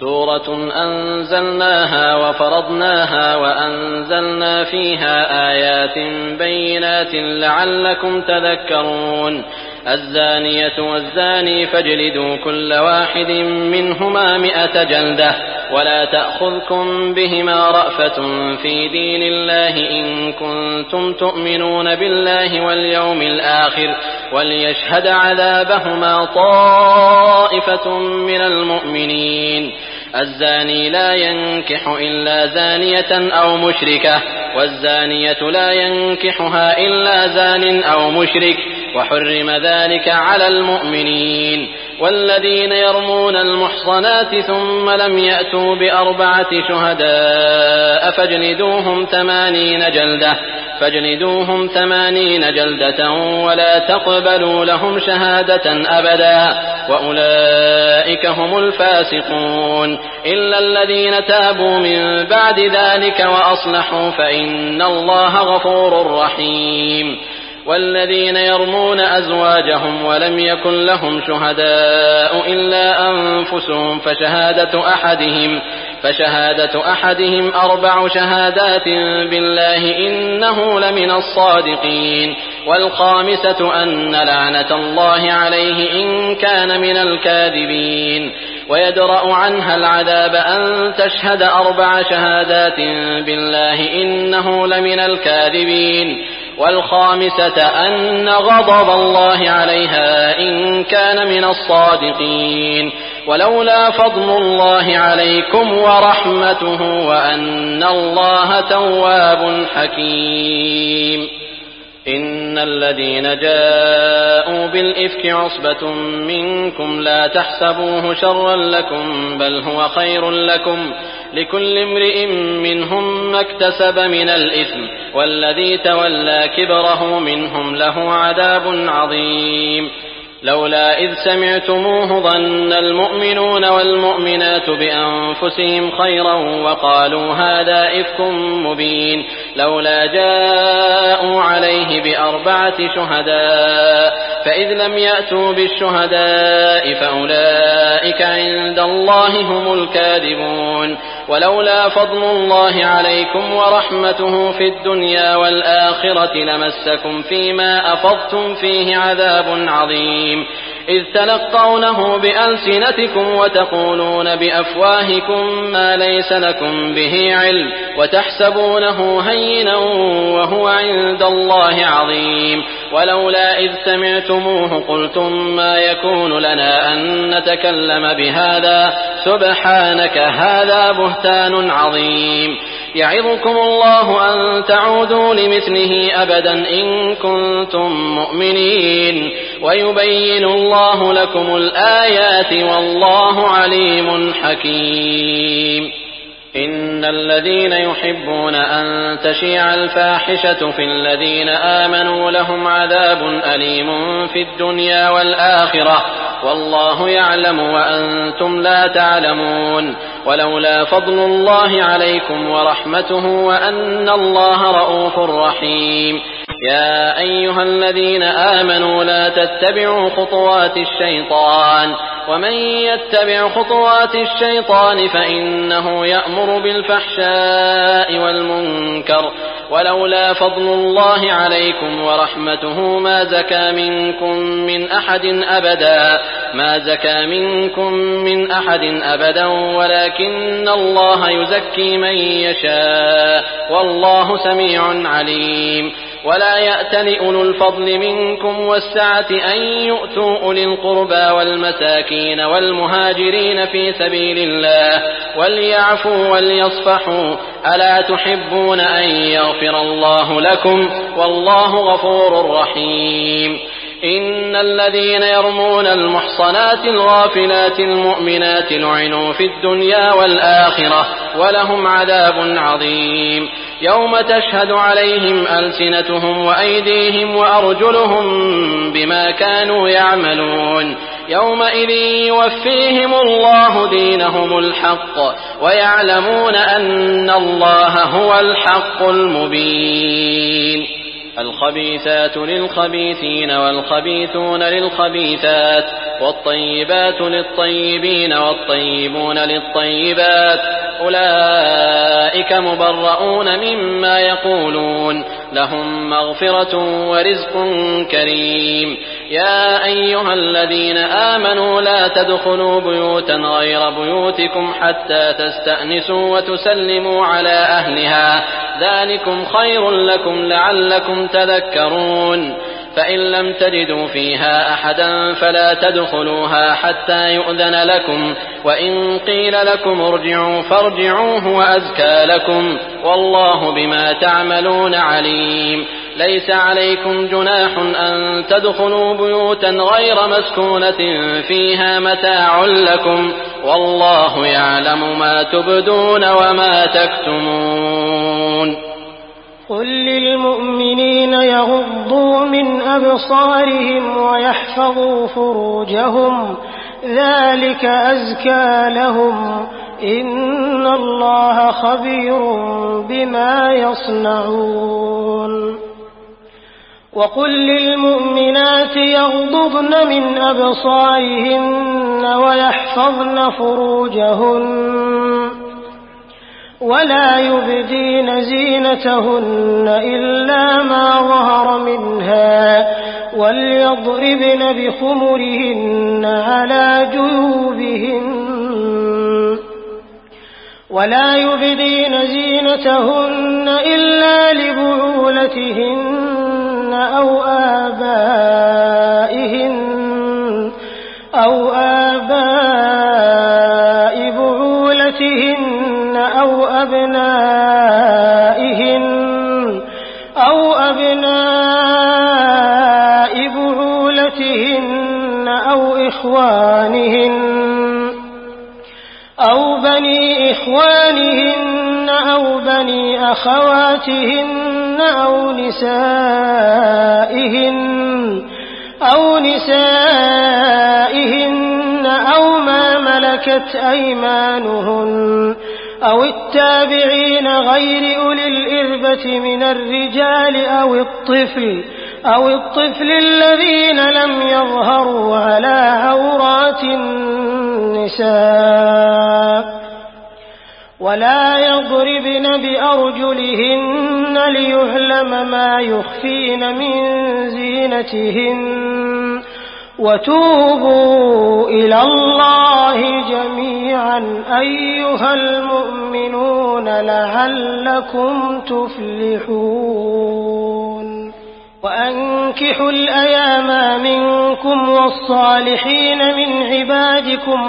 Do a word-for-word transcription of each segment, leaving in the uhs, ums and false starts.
سورة أنزلناها وفرضناها وأنزلنا فيها آيات بينات لعلكم تذكرون. الزانية والزاني فاجلدوا كل واحد منهما مئة جلدة ولا تأخذكم بهما رأفة في دين الله إن كنتم تؤمنون بالله واليوم الآخر وليشهد عذابهما طائفة من المؤمنين. الزاني لا ينكح إلا زانية أو مشركة والزانية لا ينكحها إلا زان أو مشرك وحرم ذلك على المؤمنين. والذين يرمون المحصنات ثم لم يأتوا بأربعة شهداء فاجلدوهم ثمانين جلدة فاجلدوهم ثمانين جلدة ولا تقبلوا لهم شهادة أبدا وأولئك هم الفاسقون إلا الذين تابوا من بعد ذلك وأصلحوا فإن الله غفور رحيم. والذين يرمون أزواجهم ولم يكن لهم شهداء إلا أنفسهم فشهادة أحدهم فشهادة أحدهم أربع شهادات بالله إنه لمن الصادقين. والخامسة أن لعنة الله عليه إن كان من الكاذبين. ويدرأ عنها العذاب أن تشهد أربع شهادات بالله إنه لمن الكاذبين. والخامسة أن غضب الله عليها إن كان من الصادقين. ولولا فضل الله عليكم ورحمته وأن الله تواب حكيم. إن الذين جاءوا بالإفك عصبة منكم لا تحسبوه شرا لكم بل هو خير لكم لكل امرئ منهم ما اكتسب من الإثم والذي تولى كبره منهم له عذاب عظيم. لولا إذ سمعتموه ظن المؤمنون والمؤمنات بأنفسهم خيرا وقالوا هذا إفك مبين لولا جاءوا عليه بأربعة شهداء فإذ لم يأتوا بالشهداء فأولئك عند الله هم الكاذبون. ولولا فضل الله عليكم ورحمته في الدنيا والآخرة لمسكم فيما أفضتم فيه عذاب عظيم إذ تلقونه بألسنتكم وتقولون بأفواهكم ما ليس لكم به علم وتحسبونه هينا وهو عند الله عظيم. ولولا إذ سمعتموه قلتم ما يكون لنا أن نتكلم بهذا سبحانك هذا بهتان عظيم. يعظكم الله أن تعودوا لمثله أبدا إن كنتم مؤمنين ويبين الله لكم الآيات والله عليم حكيم. إن الذين يحبون أن تشيع الفاحشة في الذين آمنوا لهم عذاب أليم في الدنيا والآخرة والله يعلم وأنتم لا تعلمون. ولولا فضل الله عليكم ورحمته وأن الله رؤوف رحيم. يا أيها الذين آمنوا لا تتبعوا خطوات الشيطان ومن يتبع خطوات الشيطان فإنه يأمر بالفحشاء والمنكر ولولا فضل الله عليكم ورحمته ما زكى منكم من أحد أبدا ما زكى منكم من أحد أبدا ولكن الله يزكي من يشاء والله سميع عليم. ولا يأتل أولو الفضل منكم والسعة أن يؤتوا أولي القربى والمساكين والمهاجرين في سبيل الله وليعفوا وليصفحوا ألا تحبون أن يغفر الله لكم والله غفور رحيم. إن الذين يرمون المحصنات الغافلات المؤمنات لعنوا في الدنيا والآخرة ولهم عذاب عظيم يوم تشهد عليهم ألسنتهم وأيديهم وأرجلهم بما كانوا يعملون يومئذ يوفيهم الله دينهم الحق ويعلمون أن الله هو الحق المبين. الخبيثات للخبيثين والخبيثون للخبيثات والطيبات للطيبين والطيبون للطيبات أولئك مبرؤون مما يقولون لهم مغفرة ورزق كريم. يا أيها الذين آمنوا لا تدخلوا بيوتا غير بيوتكم حتى تستأنسوا وتسلموا على أهلها ذلكم خير لكم لعلكم تذكرون. فإن لم تجدوا فيها أحدا فلا تدخلوها حتى يؤذن لكم وإن قيل لكم ارجعوا فارجعوا هو أزكى لكم والله بما تعملون عليم. ليس عليكم جناح أن تدخلوا بيوتا غير مسكونة فيها متاع لكم والله يعلم ما تبدون وما تكتمون. قل للمؤمنين يغضوا من أبصارهم ويحفظوا فروجهم ذلك أزكى لهم إن الله خبير بما يصنعون. وقل للمؤمنات يغضضن من أبصارهن ويحفظن فروجهن ولا يبدين زينتهن إلا ما ظهر منها وليضربن بخمرهن على جيوبهن ولا يبدين زينتهن إلا لبعولتهن أو آبائهن أو آباء بعولتهن أو أبنائهن أو أبناء بعولتهن أو إخوانهن أو بني إخوانهن أو بني أخواتهن أو نسائهن أو نسائهن أو ما ملكت أيمانهن أو التابعين غير أولي الإربة من الرجال أو الطفل أو الطفل الذين لم يظهروا على عورات النساء ولا يضربن بأرجلهن ليعلم ما يخفين من زينتهن وتوبوا إلى الله جميعا أيها المؤمنون لعلكم تفلحون. وأنكحوا الأيام منكم والصالحين من عبادكم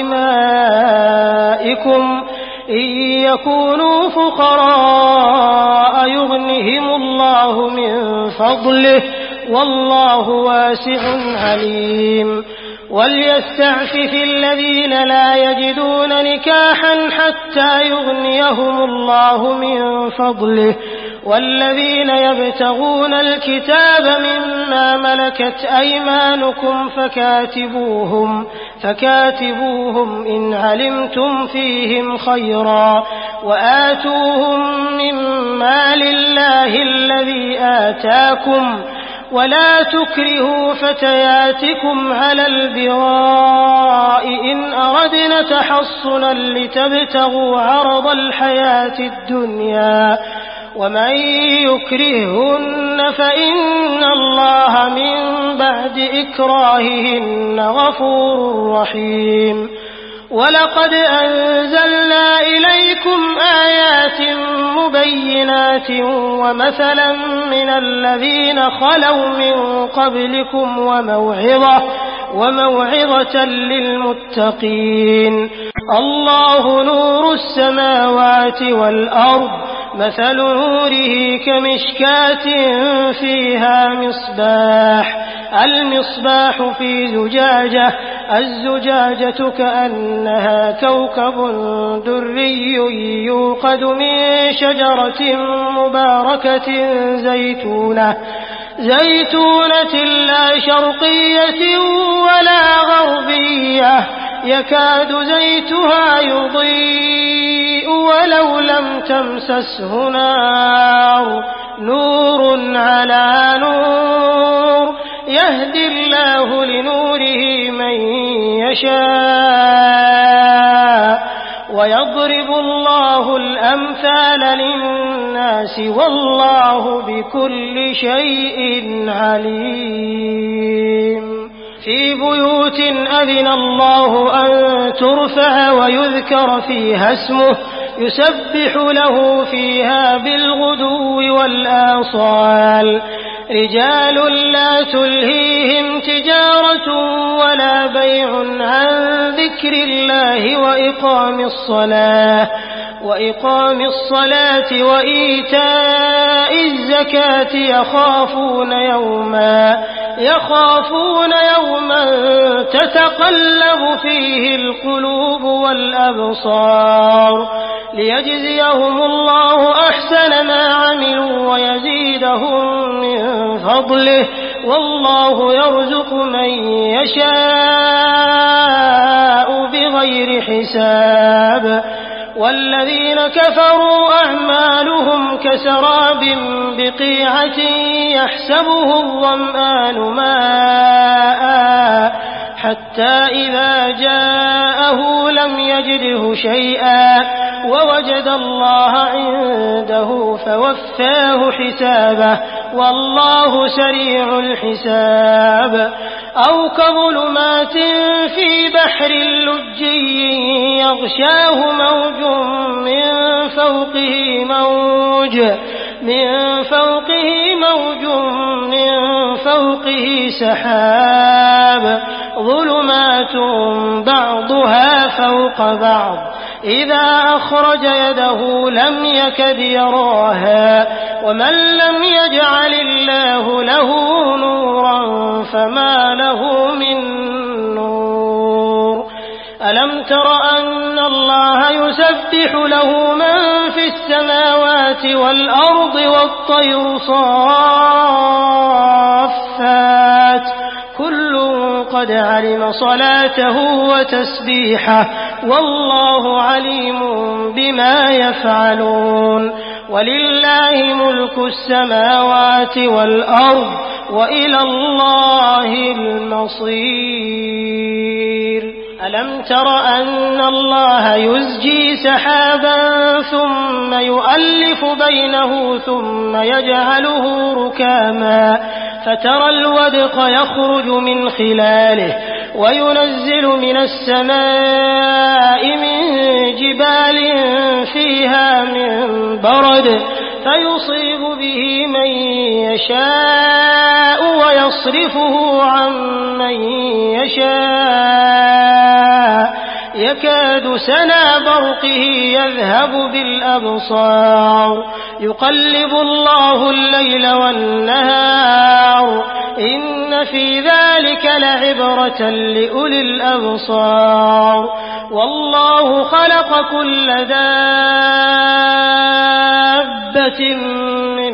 وإمائكم إن يكونوا فقراء يغنهم الله من فضله والله واسع عليم. وليستعفف الذين لا يجدون نكاحا حتى يغنيهم الله من فضله والذين يبتغون الكتاب مما ملكت أيمانكم فكاتبوهم فكاتبوهم إن علمتم فيهم خيرا وآتوهم من مال الله الذي آتاكم ولا تكرهوا فتياتكم على البغاء إن أردنا تحصنا لتبتغوا عرض الحياة الدنيا ومن يكرههن فإن الله من بعد إكراههن غفور رحيم. ولقد أنزلنا إليكم آيات مبينات ومثلا من الذين خلوا من قبلكم وموعظة وموعظة للمتقين. الله نور السماوات والأرض مثل نوره كمشكاة فيها مصباح المصباح في زجاجة الزجاجة كأنها كوكب دري يوقد من شجرة مباركة زيتونة زيتونة لا شرقية ولا غربية يكاد زيتها يضيء ولو لم تمسسه نار نور على نور يهدي الله لنوره من يشاء ويضرب الله الأمثال للناس والله بكل شيء عليم. في بيوت أذن الله أن ترفع ويذكر فيها اسمه يسبح له فيها بالغدو والآصال رجال لا تلهيهم تجارة ولا بيع عن ذكر الله وإقام الصلاة وإقام الصلاة وإيتاء الزكاة يخافون يوما يخافون يوما تتقلب فيه القلوب والأبصار ليجزيهم الله أحسن ما عملوا ويزيدهم من فضله والله يرزق من يشاء بغير حساب. والذين كفروا أعمالهم كسراب بقيعة يحسبه الظمآن ماء حتى إذا جاءه لم يجده شيئا ووجد الله عنده فوفاه حسابه والله سريع الحساب. أو كظلمات في بحر لجي يغشاه موج من فوقه موج من فوقه موج من فوقه سحاب ظلمات بعضها فوق بعض إذا أخرج يده لم يكد يراها ومن لم يجعل الله له نورا فما له من نور. ألم تر أن الله يسبح له من في السماوات والأرض والطير صافات كل قد علم صلاته وتسبيحه والله عليم بما يفعلون. ولله ملك السماوات والأرض وإلى الله المصير. ألم تر أن الله يزجي سحابا ثم يؤلف بينه ثم يجعله ركاما فترى الودق يخرج من خلاله وينزل من السماء من جبال فيها من برد فيصيب به من يشاء ويصرفه عن من يشاء يكاد سنا برقه يذهب بالأبصار يقلب الله الليل والنهار إن في ذلك لعبرة لأولي الأبصار. والله خلق كل دابة من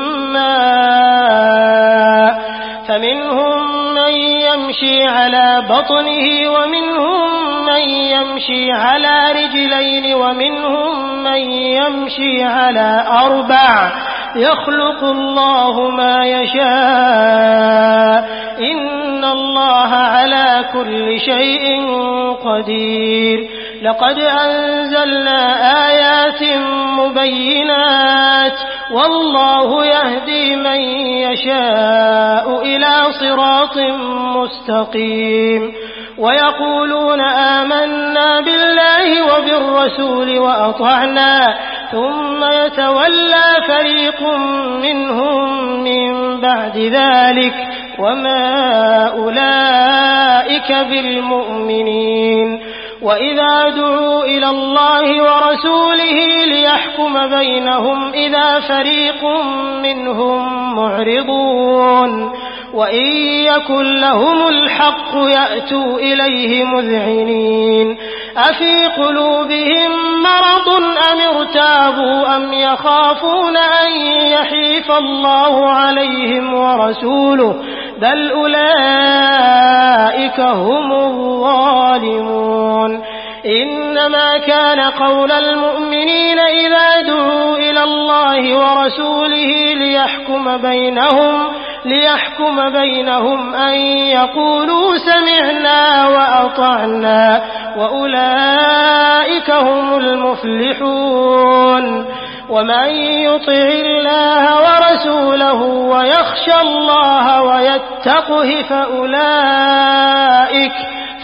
ماء فمنهم من يمشي على بطنه ومنهم من يمشي على رجلين ومنهم من يمشي على أربع يخلق الله ما يشاء إن الله على كل شيء قدير. لقد أنزلنا آيات مبينات والله يهدي من يشاء إلى صراط مستقيم. ويقولون آمنا بالله وبالرسول وأطعنا ثم يتولى فريق منهم من بعد ذلك وما أولئك بالمؤمنين. وإذا دعوا إلى الله ورسوله ليحكم بينهم إذا فريق منهم معرضون وإن يكن لهم الحق يأتوا إليه مذعنين. أفي قلوبهم مرض أم ارتابوا أم يخافون أن يحيف الله عليهم ورسوله بل أولئك هم الظالمون. إنما كان قول المؤمنين إذا دعوا إلى الله ورسوله ليحكم بينهم ليحكم بينهم أن يقولوا سمعنا وأطعنا وأولئك هم المفلحون ومن يطع الله ورسوله ويخشى الله ويتقه فأولئك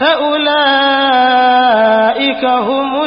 فأولئك هم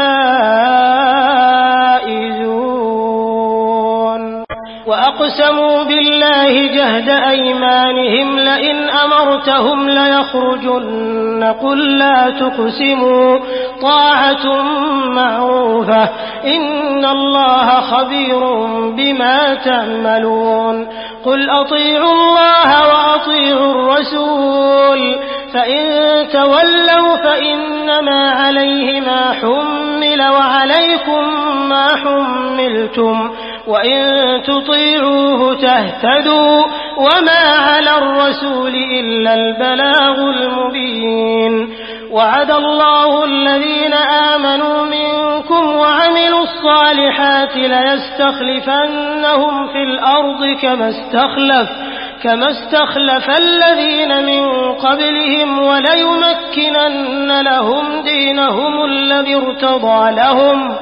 الفائزون وأقسموا بالله جهد أيمانهم لئن أمرتهم ليخرجن قل لا تقسموا طاعة معروفة إن الله خبير بما تعملون قل أطيعوا الله وأطيعوا الرسول فإن تولوا فإنما عليه ما حمل وعليكم ما حملتم وإن تطيعوه تهتدوا وما على الرسول إلا البلاغ المبين وعد الله الذين آمنوا منكم وعملوا الصالحات ليستخلفنهم في الأرض كما استخلف كما استخلف الذين من قبلهم وليمكنن لهم دينهم الذي ارتضى لهم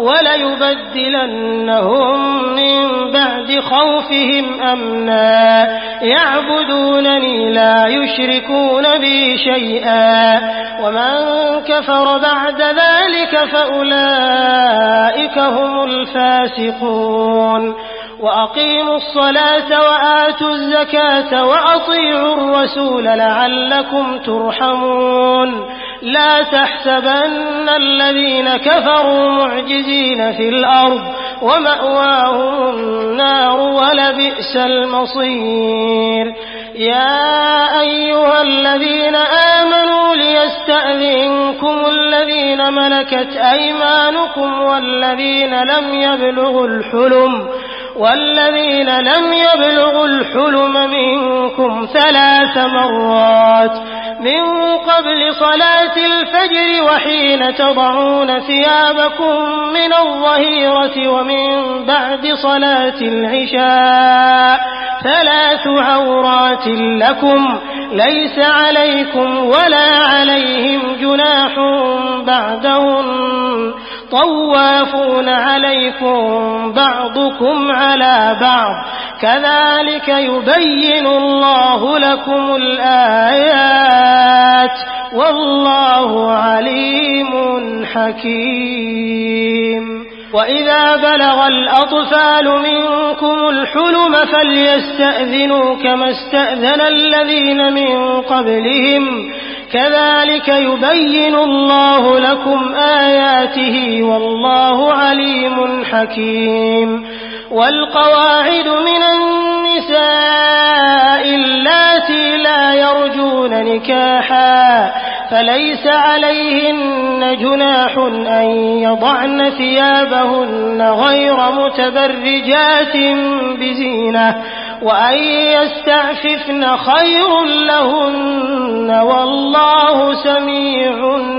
وليبدلنهم من بعد خوفهم أمنا يعبدونني لا يشركون بي شيئا ومن كفر بعد ذلك فأولئك هم الفاسقون وأقيموا الصلاة وآتوا الزكاة وأطيعوا الرسول لعلكم ترحمون لا تحسبن الذين كفروا معجزين في الأرض ومأواهم النار ولبئس المصير يا أيها الذين آمنوا ليستأذنكم الذين ملكت أيمانكم والذين لم يبلغوا الحلم والذين لم يبلغوا الحلم منكم ثلاث مرات من قبل صلاة الفجر وحين تضعون ثيابكم من الظهيرة ومن بعد صلاة العشاء ثلاث عورات لكم ليس عليكم ولا عليهم جناح بعدهن طوافون عليكم بعضكم على بعض كذلك يبين الله لكم الآيات والله عليم حكيم وإذا بلغ الأطفال منكم الحلم فليستأذنوا كما استأذن الذين من قبلهم كذلك يبين الله لكم آياته والله عليم حكيم والقواعد من النساء اللاتي لا يرجون نكاحا فليس عليهن جناح أن يضعن ثيابهن غير متبرجات بزينة وأن يستعففن خير لهن والله سميع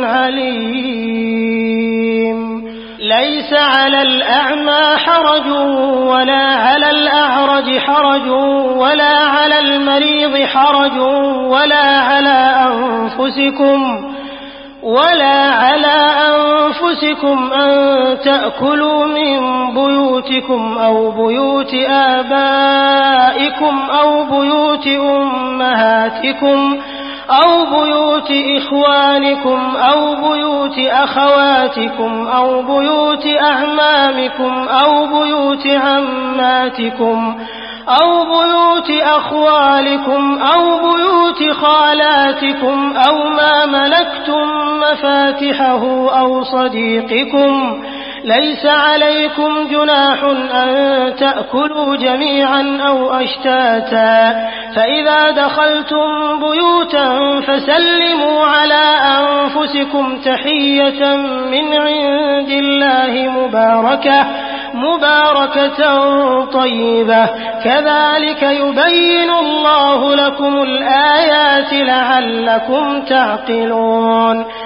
عليم ليس على الأعمى حرج ولا على الأعرج حرج ولا على المريض حرج ولا على أنفسكم ولا على أنفسكم أن تأكلوا من بيوتكم أو بيوت آبائكم أو بيوت أمهاتكم أو بيوت إخوانكم أو بيوت أخواتكم أو بيوت أعمامكم أو بيوت عماتكم أو بيوت أخوالكم أو بيوت خالاتكم أو ما ملكتم مفاتحه أو صديقكم ليس عليكم جناح أن تأكلوا جميعا أو أشتاتا فإذا دخلتم بيوتا فسلموا على أنفسكم تحية من عند الله مباركة مباركة طيبة كذلك يبين الله لكم الآيات لعلكم تعقلون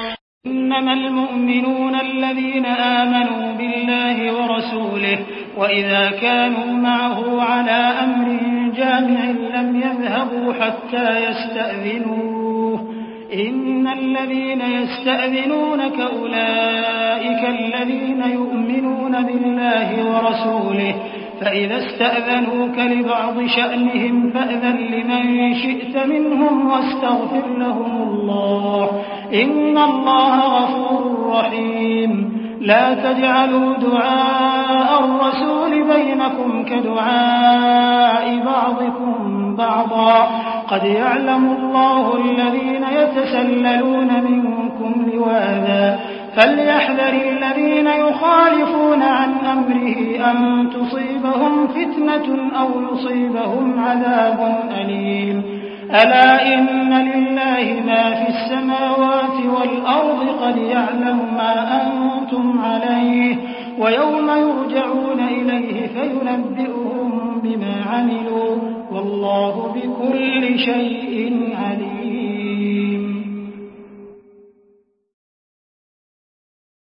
إنما المؤمنون الذين آمنوا بالله ورسوله وإذا كانوا معه على أمر جامع لم يذهبوا حتى يستأذنوه إن الذين يستأذنونك أولئك الذين يؤمنون بالله ورسوله فإذا استأذنوك لبعض شأنهم فأذن لمن شئت منهم واستغفر لهم الله إن الله غفور رحيم لا تجعلوا دعاء الرسول بينكم كدعاء بعضكم بعضا قد يعلم الله الذين يتسللون منكم لواذا فليحذر الذين يخالفون عن أمره أن تصيبهم فتنة أو يصيبهم عذاب أليم ألا إن لله ما في السماوات والأرض قد يعلم ما أنتم عليه ويوم يرجعون إليه فينبئهم بما عملوا والله بكل شيء عليم.